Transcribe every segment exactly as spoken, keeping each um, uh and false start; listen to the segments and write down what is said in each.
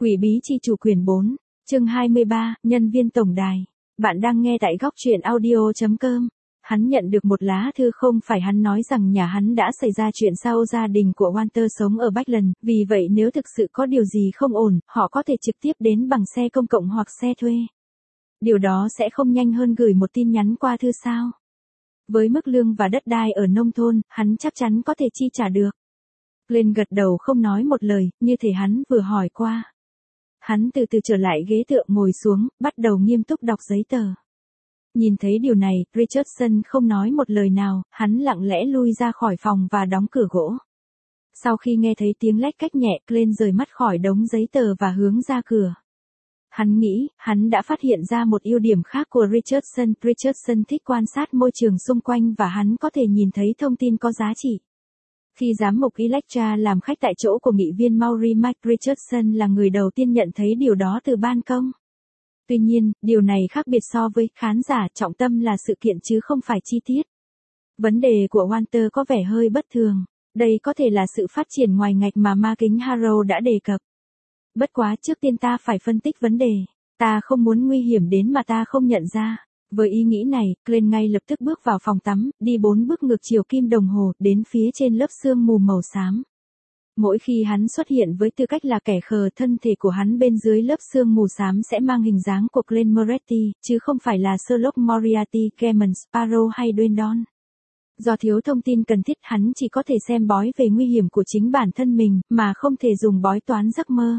Quỷ bí chi chủ quyển bốn, chương hai mươi ba, nhân viên tổng đài. Bạn đang nghe tại góc truyện audio.com. Hắn nhận được một lá thư, không phải hắn nói rằng nhà hắn đã xảy ra chuyện sau gia đình của Walter sống ở Bachland, vì vậy nếu thực sự có điều gì không ổn, họ có thể trực tiếp đến bằng xe công cộng hoặc xe thuê. Điều đó sẽ không nhanh hơn gửi một tin nhắn qua thư sao? Với mức lương và đất đai ở nông thôn, hắn chắc chắn có thể chi trả được. Glenn gật đầu không nói một lời, như thể hắn vừa hỏi qua. Hắn từ từ trở lại ghế tựa ngồi xuống, bắt đầu nghiêm túc đọc giấy tờ. Nhìn thấy điều này, Richardson không nói một lời nào, hắn lặng lẽ lui ra khỏi phòng và đóng cửa gỗ. Sau khi nghe thấy tiếng lách cách nhẹ, Glenn rời mắt khỏi đống giấy tờ và hướng ra cửa. Hắn nghĩ, hắn đã phát hiện ra một ưu điểm khác của Richardson. Richardson thích quan sát môi trường xung quanh và hắn có thể nhìn thấy thông tin có giá trị. Khi giám mục Electra làm khách tại chỗ của nghị viên Maury Mike, Richardson là người đầu tiên nhận thấy điều đó từ ban công. Tuy nhiên, điều này khác biệt so với khán giả, trọng tâm là sự kiện chứ không phải chi tiết. Vấn đề của Walter có vẻ hơi bất thường. Đây có thể là sự phát triển ngoài ngạch mà ma kính Harrow đã đề cập. Bất quá trước tiên ta phải phân tích vấn đề. Ta không muốn nguy hiểm đến mà ta không nhận ra. Với ý nghĩ này, Glenn ngay lập tức bước vào phòng tắm, đi bốn bước ngược chiều kim đồng hồ, đến phía trên lớp sương mù màu xám. Mỗi khi hắn xuất hiện với tư cách là kẻ khờ, thân thể của hắn bên dưới lớp sương mù xám sẽ mang hình dáng của Glenn Moretti, chứ không phải là Sherlock Moriarty, Clement Sparrow hay Dwayne Don. Do thiếu thông tin cần thiết, hắn chỉ có thể xem bói về nguy hiểm của chính bản thân mình, mà không thể dùng bói toán giấc mơ.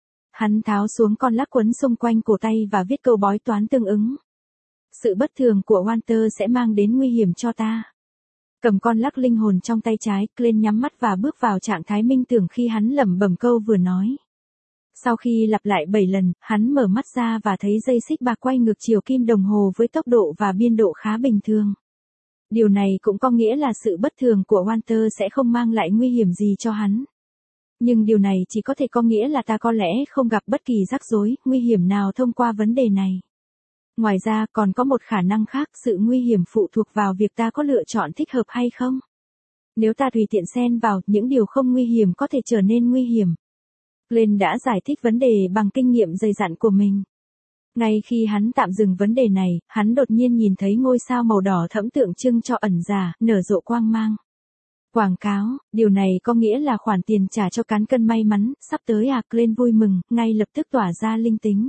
Hắn tháo xuống con lắc quấn xung quanh cổ tay và viết câu bói toán tương ứng. Sự bất thường của Walter sẽ mang đến nguy hiểm cho ta. Cầm con lắc linh hồn trong tay trái, Glenn nhắm mắt và bước vào trạng thái minh tưởng khi hắn lẩm bẩm câu vừa nói. Sau khi lặp lại bảy lần, hắn mở mắt ra và thấy dây xích bạc quay ngược chiều kim đồng hồ với tốc độ và biên độ khá bình thường. Điều này cũng có nghĩa là sự bất thường của Walter sẽ không mang lại nguy hiểm gì cho hắn. Nhưng điều này chỉ có thể có nghĩa là ta có lẽ không gặp bất kỳ rắc rối, nguy hiểm nào thông qua vấn đề này. Ngoài ra, còn có một khả năng khác, sự nguy hiểm phụ thuộc vào việc ta có lựa chọn thích hợp hay không. Nếu ta tùy tiện xen vào, những điều không nguy hiểm có thể trở nên nguy hiểm. Glenn đã giải thích vấn đề bằng kinh nghiệm dày dặn của mình. Ngay khi hắn tạm dừng vấn đề này, hắn đột nhiên nhìn thấy ngôi sao màu đỏ thẫm tượng trưng cho ẩn giả, nở rộ quang mang. Quảng cáo, điều này có nghĩa là khoản tiền trả cho cán cân may mắn, sắp tới à? Glenn vui mừng, ngay lập tức tỏa ra linh tính.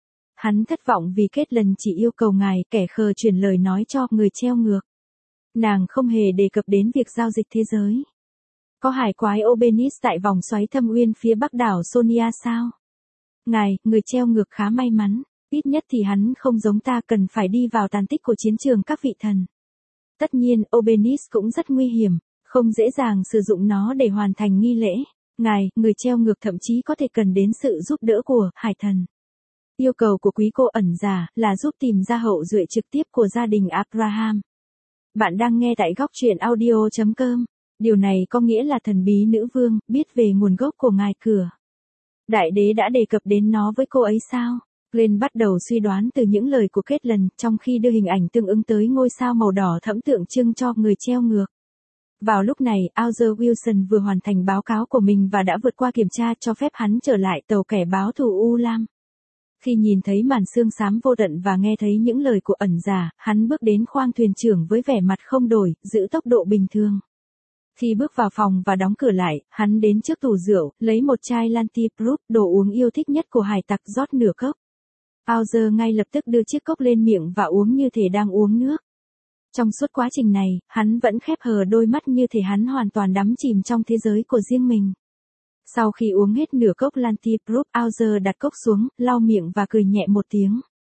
Hắn thất vọng vì Kết lần chỉ yêu cầu ngài, kẻ khờ chuyển lời nói cho người treo ngược. Nàng không hề đề cập đến việc giao dịch thế giới. Có hải quái Obenis tại vòng xoáy thâm uyên phía bắc đảo Sonia sao? Ngài, người treo ngược khá may mắn, ít nhất thì hắn không giống ta, cần phải đi vào tàn tích của chiến trường các vị thần. Tất nhiên, Obenis cũng rất nguy hiểm, không dễ dàng sử dụng nó để hoàn thành nghi lễ. Ngài, người treo ngược thậm chí có thể cần đến sự giúp đỡ của hải thần. Yêu cầu của quý cô ẩn giả là giúp tìm ra hậu duệ trực tiếp của gia đình Abraham. Bạn đang nghe tại góc truyện audio.com. Điều này có nghĩa là thần bí nữ vương biết về nguồn gốc của ngài cửa. Đại đế đã đề cập đến nó với cô ấy sao? Glenn bắt đầu suy đoán từ những lời của Kết lần, trong khi đưa hình ảnh tương ứng tới ngôi sao màu đỏ thẫm tượng trưng cho người treo ngược. Vào lúc này, Arthur Wilson vừa hoàn thành báo cáo của mình và đã vượt qua kiểm tra cho phép hắn trở lại tàu kẻ báo thù U Lam. Khi nhìn thấy màn sương xám vô tận và nghe thấy những lời của ẩn giả, hắn bước đến khoang thuyền trưởng với vẻ mặt không đổi, giữ tốc độ bình thường. Khi bước vào phòng và đóng cửa lại, hắn đến trước tủ rượu, lấy một chai Lantiproof, đồ uống yêu thích nhất của hải tặc, rót nửa cốc. Arthur ngay lập tức đưa chiếc cốc lên miệng và uống như thể đang uống nước. Trong suốt quá trình này, hắn vẫn khép hờ đôi mắt như thể hắn hoàn toàn đắm chìm trong thế giới của riêng mình. Sau khi uống hết nửa cốc Lantiproof, Arthur đặt cốc xuống, lau miệng và cười nhẹ một tiếng.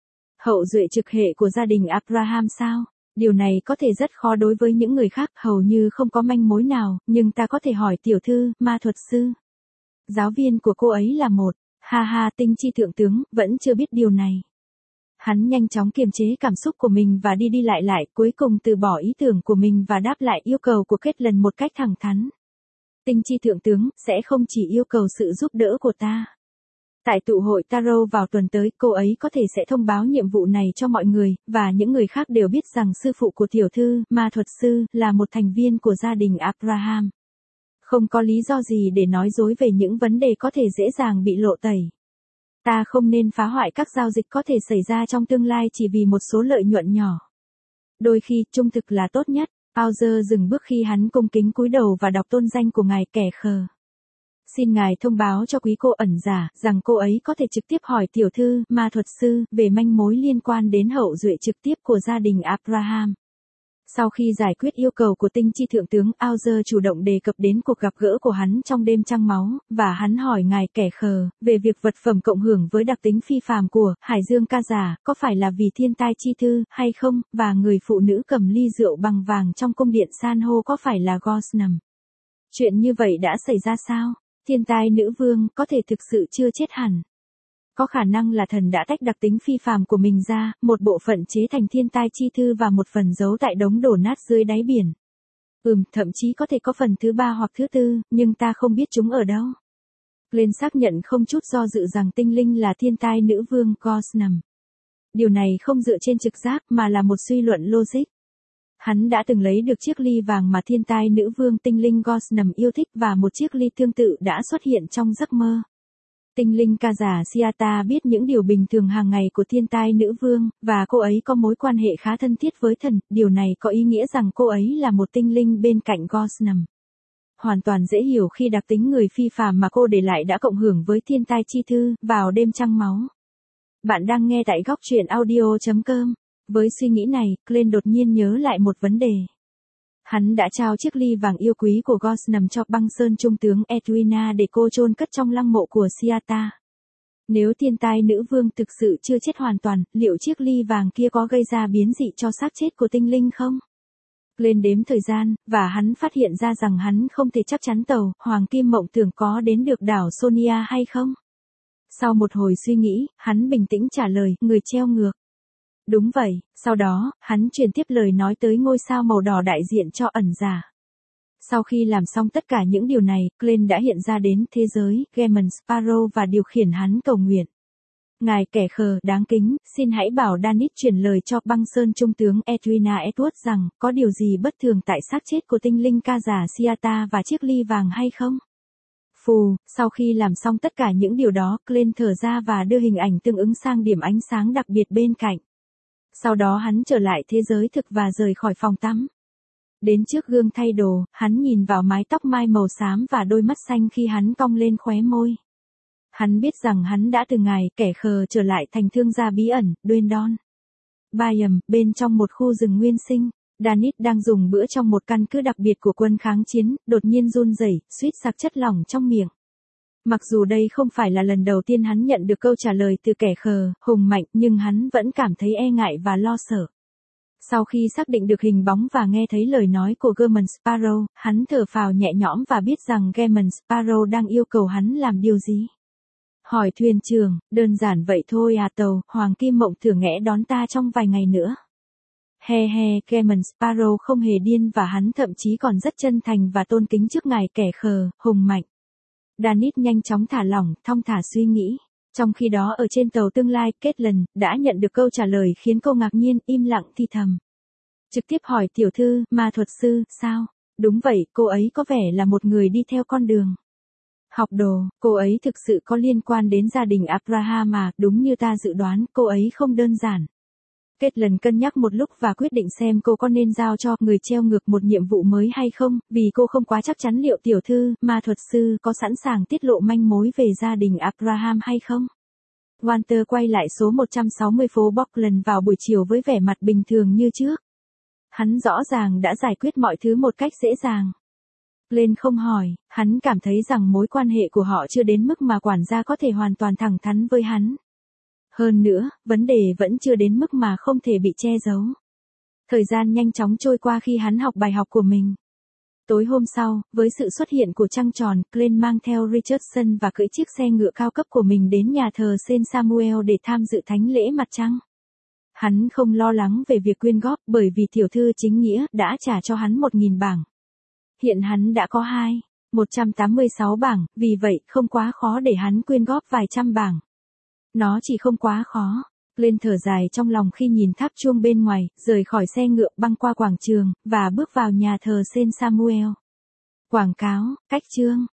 Hậu duệ trực hệ của gia đình Abraham sao? Điều này có thể rất khó đối với những người khác, hầu như không có manh mối nào, nhưng ta có thể hỏi tiểu thư, ma thuật sư. Giáo viên của cô ấy là một, ha ha, tinh chi thượng tướng, vẫn chưa biết điều này. Hắn nhanh chóng kiềm chế cảm xúc của mình và đi đi lại lại, cuối cùng từ bỏ ý tưởng của mình và đáp lại yêu cầu của Kết lần một cách thẳng thắn. Tinh chi thượng tướng, sẽ không chỉ yêu cầu sự giúp đỡ của ta. Tại tụ hội Tarot vào tuần tới, cô ấy có thể sẽ thông báo nhiệm vụ này cho mọi người, và những người khác đều biết rằng sư phụ của tiểu thư, ma thuật sư, là một thành viên của gia đình Abraham. Không có lý do gì để nói dối về những vấn đề có thể dễ dàng bị lộ tẩy. Ta không nên phá hoại các giao dịch có thể xảy ra trong tương lai chỉ vì một số lợi nhuận nhỏ. Đôi khi, trung thực là tốt nhất. Bowser dừng bước khi hắn cung kính cúi đầu và đọc tôn danh của ngài kẻ khờ. Xin ngài thông báo cho quý cô ẩn giả rằng cô ấy có thể trực tiếp hỏi tiểu thư, ma thuật sư, về manh mối liên quan đến hậu duệ trực tiếp của gia đình Abraham. Sau khi giải quyết yêu cầu của tinh chi thượng tướng, Bowser chủ động đề cập đến cuộc gặp gỡ của hắn trong đêm trăng máu, và hắn hỏi ngài kẻ khờ, về việc vật phẩm cộng hưởng với đặc tính phi phàm của Hải Dương ca giả, có phải là vì thiên tai chi thư, hay không, và người phụ nữ cầm ly rượu bằng vàng trong cung điện san hô có phải là Gosnam. Chuyện như vậy đã xảy ra sao? Thiên tai nữ vương có thể thực sự chưa chết hẳn. Có khả năng là thần đã tách đặc tính phi phàm của mình ra, một bộ phận chế thành thiên tai chi thư và một phần giấu tại đống đổ nát dưới đáy biển. Ừm, thậm chí có thể có phần thứ ba hoặc thứ tư, nhưng ta không biết chúng ở đâu. Glenn xác nhận không chút do dự rằng tinh linh là thiên tai nữ vương Gosnam. Điều này không dựa trên trực giác mà là một suy luận logic. Hắn đã từng lấy được chiếc ly vàng mà thiên tai nữ vương tinh linh Gosnam yêu thích và một chiếc ly tương tự đã xuất hiện trong giấc mơ. Tinh linh ca giả Siata biết những điều bình thường hàng ngày của thiên tai nữ vương, và cô ấy có mối quan hệ khá thân thiết với thần, điều này có ý nghĩa rằng cô ấy là một tinh linh bên cạnh Gosnam. Hoàn toàn dễ hiểu khi đặc tính người phi phàm mà cô để lại đã cộng hưởng với thiên tai chi thư, vào đêm trăng máu. Bạn đang nghe tại góc truyện audio chấm com. Với suy nghĩ này, Glenn đột nhiên nhớ lại một vấn đề. Hắn đã trao chiếc ly vàng yêu quý của Gosnam cho băng sơn trung tướng Edwina để cô chôn cất trong lăng mộ của Siata. Nếu thiên tai nữ vương thực sự chưa chết hoàn toàn, liệu chiếc ly vàng kia có gây ra biến dị cho xác chết của tinh linh không? Glenn đếm thời gian, và hắn phát hiện ra rằng hắn không thể chắc chắn tàu Hoàng Kim Mộng Tưởng có đến được đảo Sonia hay không. Sau một hồi suy nghĩ, hắn bình tĩnh trả lời, người treo ngược. Đúng vậy, sau đó, hắn truyền tiếp lời nói tới ngôi sao màu đỏ đại diện cho ẩn giả. Sau khi làm xong tất cả những điều này, Glenn đã hiện ra đến thế giới, Gaemon Sparrow và điều khiển hắn cầu nguyện. Ngài kẻ khờ, đáng kính, xin hãy bảo Danit truyền lời cho băng sơn trung tướng Edwina Edward rằng, có điều gì bất thường tại xác chết của tinh linh ca giả Siata và chiếc ly vàng hay không? Phù, sau khi làm xong tất cả những điều đó, Glenn thở ra và đưa hình ảnh tương ứng sang điểm ánh sáng đặc biệt bên cạnh. Sau đó hắn trở lại thế giới thực và rời khỏi phòng tắm. Đến trước gương thay đồ, hắn nhìn vào mái tóc mai màu xám và đôi mắt xanh khi hắn cong lên khóe môi. Hắn biết rằng hắn đã từ ngày kẻ khờ trở lại thành thương gia bí ẩn, Dwendon. Bayam, bên trong một khu rừng nguyên sinh, Danit đang dùng bữa trong một căn cứ đặc biệt của quân kháng chiến, đột nhiên run rẩy, suýt sặc chất lỏng trong miệng. Mặc dù đây không phải là lần đầu tiên hắn nhận được câu trả lời từ kẻ khờ, hùng mạnh, nhưng hắn vẫn cảm thấy e ngại và lo sợ. Sau khi xác định được hình bóng và nghe thấy lời nói của Gaemon Sparrow, hắn thở phào nhẹ nhõm và biết rằng Gaemon Sparrow đang yêu cầu hắn làm điều gì. Hỏi thuyền trưởng, đơn giản vậy thôi à tàu, Hoàng Kim Mộng Tưởng nghẽ đón ta trong vài ngày nữa. He he, Gaemon Sparrow không hề điên và hắn thậm chí còn rất chân thành và tôn kính trước ngài kẻ khờ, hùng mạnh. Danit nhanh chóng thả lỏng, thong thả suy nghĩ. Trong khi đó ở trên tàu tương lai, Caitlin đã nhận được câu trả lời khiến cô ngạc nhiên, im lặng thì thầm. Trực tiếp hỏi tiểu thư, ma thuật sư, sao? Đúng vậy, cô ấy có vẻ là một người đi theo con đường học đồ, cô ấy thực sự có liên quan đến gia đình Abraham mà, đúng như ta dự đoán, cô ấy không đơn giản. Caitlin cân nhắc một lúc và quyết định xem cô có nên giao cho người treo ngược một nhiệm vụ mới hay không, vì cô không quá chắc chắn liệu tiểu thư, ma thuật sư có sẵn sàng tiết lộ manh mối về gia đình Abraham hay không. Walter quay lại số một trăm sáu mươi phố Buckland vào buổi chiều với vẻ mặt bình thường như trước. Hắn rõ ràng đã giải quyết mọi thứ một cách dễ dàng. Glenn không hỏi, hắn cảm thấy rằng mối quan hệ của họ chưa đến mức mà quản gia có thể hoàn toàn thẳng thắn với hắn. Hơn nữa, vấn đề vẫn chưa đến mức mà không thể bị che giấu. Thời gian nhanh chóng trôi qua khi hắn học bài học của mình. Tối hôm sau, với sự xuất hiện của trăng tròn, Glenn mang theo Richardson và cưỡi chiếc xe ngựa cao cấp của mình đến nhà thờ Saint Samuel để tham dự thánh lễ mặt trăng. Hắn không lo lắng về việc quyên góp bởi vì tiểu thư chính nghĩa đã trả cho hắn một nghìn bảng. Hiện hắn đã có hai, một trăm tám mươi sáu bảng, vì vậy không quá khó để hắn quyên góp vài trăm bảng. Nó chỉ không quá khó. Glenn thở dài trong lòng khi nhìn tháp chuông bên ngoài, rời khỏi xe ngựa băng qua quảng trường, và bước vào nhà thờ Saint Samuel. Quảng cáo, cách chương.